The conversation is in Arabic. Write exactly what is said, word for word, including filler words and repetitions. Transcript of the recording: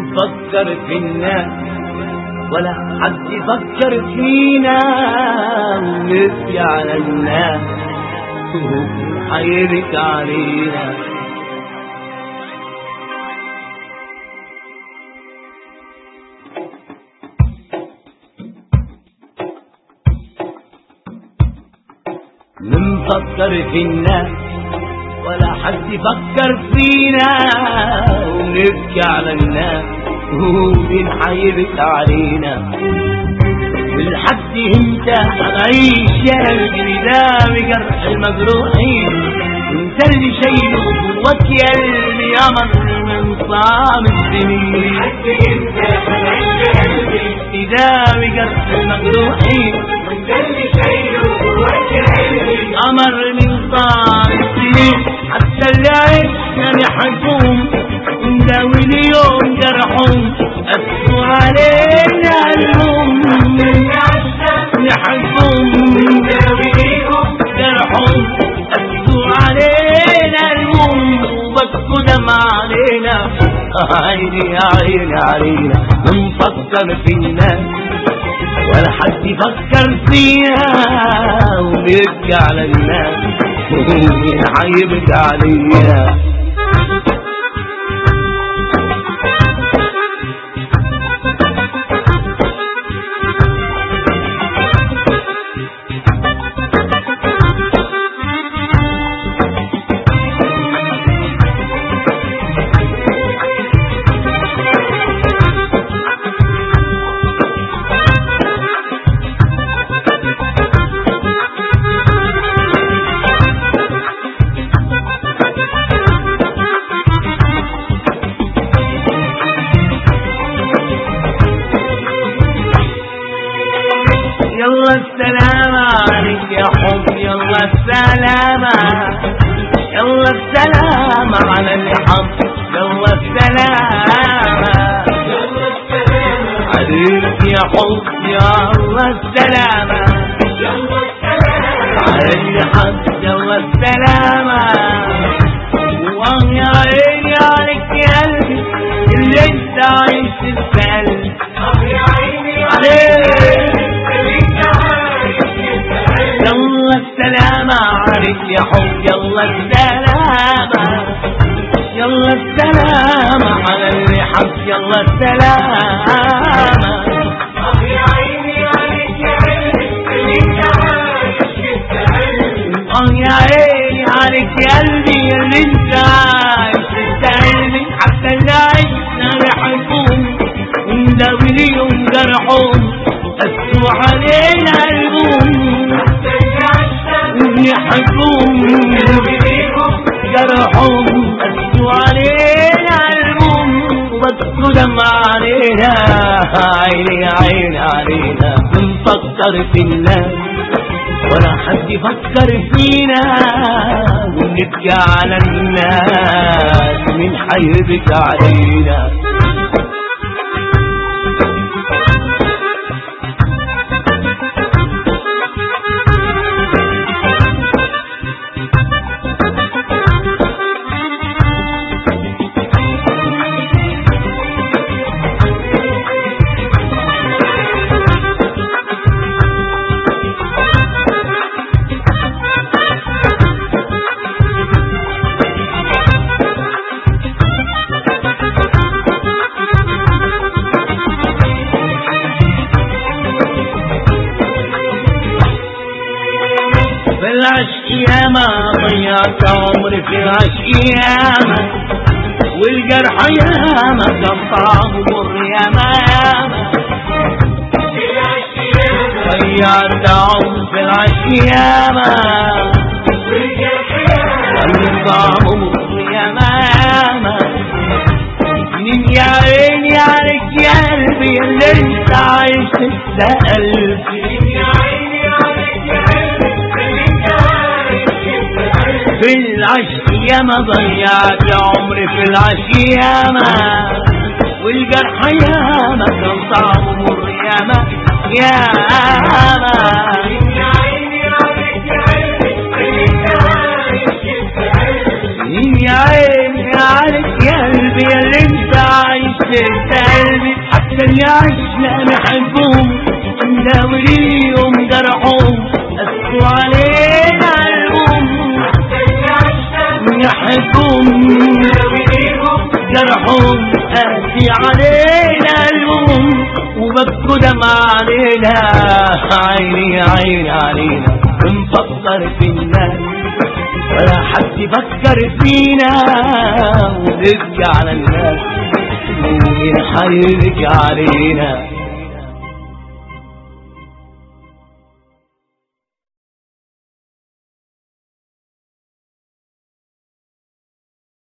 بنفكر في الناس ولا حد يفكر فينا، ونبكي على الناس وهو حيبكي علينا. بنفكر في الناس ولا حد يفكر فينا، ونبكي على الناس ومين حيبكي علينا. والحد امتى هنعيش يا قلبي ده بجرح المجروحين، انت اللي شايله جواك يا قلبي يا مر من صعب السنين. الحد امتى هنعيش يا قلبي ده بجرح المجروحين، وانت اللي شايله جواك يا قلبي أمر من صعب السنين. حتى اللي عشنا نحكم ونداوي اليوم جرحهم، أسوا علينا اليوم نحكم ونداوي اليوم جرحهم، أسوا علينا اليوم وبكوا دمع علينا. عيني يا عيني علينا بنفكر في الناس ولا حد يفكر فينا، ونبكي على الناس ومين حيبكي علينا. يلا السلام عليك يا حب، يلا السلام، يلا السلام على اللي حب، يلا السلام عليك يا حب، يلا السلام على اللي حب، يلا السلام. واه يا عيني عليك يا قلبي اللي انت عايش تسأل، اه يا عيني عليك يلا السلام عليك يا حب، يلا السلام، يلا السلام على اللي حب، يلا السلام. اه يا عيني عليك يا قلبي اللي انت عايش تستقل، اه يا عيني عليك يا قلبي اللي انت عايش تستقل. حتى اللي عشنا نحكم ونداوي اليوم جرحهم، أسوا علينا اليوم نحكم جرحهم، أسوا علينا اليوم وبكوا دمع علينا. عيني يا عيني علينا بنفكر في الناس ولا حد يفكر فينا، ونبكي على الناس مين حيبكي علينا. في العشق ياما ضيعت عمري، في العشق ياما والجرح ياما كان طعمه مر ياما ياما. ضيعت عمري في العشق ياما والجرح ياما كان طعمه مر ياما ياما. مين يا عيني عليك يا قلبي اللي انت عايش تسأل، يا عيني عليك يا قلبي في العشق ياما ضيعت عمري، في العشق ياما والجرح ياما كان طعمه مر ياما ياما. يا عيني عليك يا قلبي يا عيني عليك يا قلبي اللي انت عايش تسأل. عشنا نحبهم نداوي ليهم جرحهم قسوا علينا قلبهم نحبهم نداوي ليهم جرحهم قاسي علينا قلبهم وبكوا دمع علينا عيني عيني علينا بنفكر في الناس ولا حد يفكر فينا ونبكي على الناس مين حيبكي علينا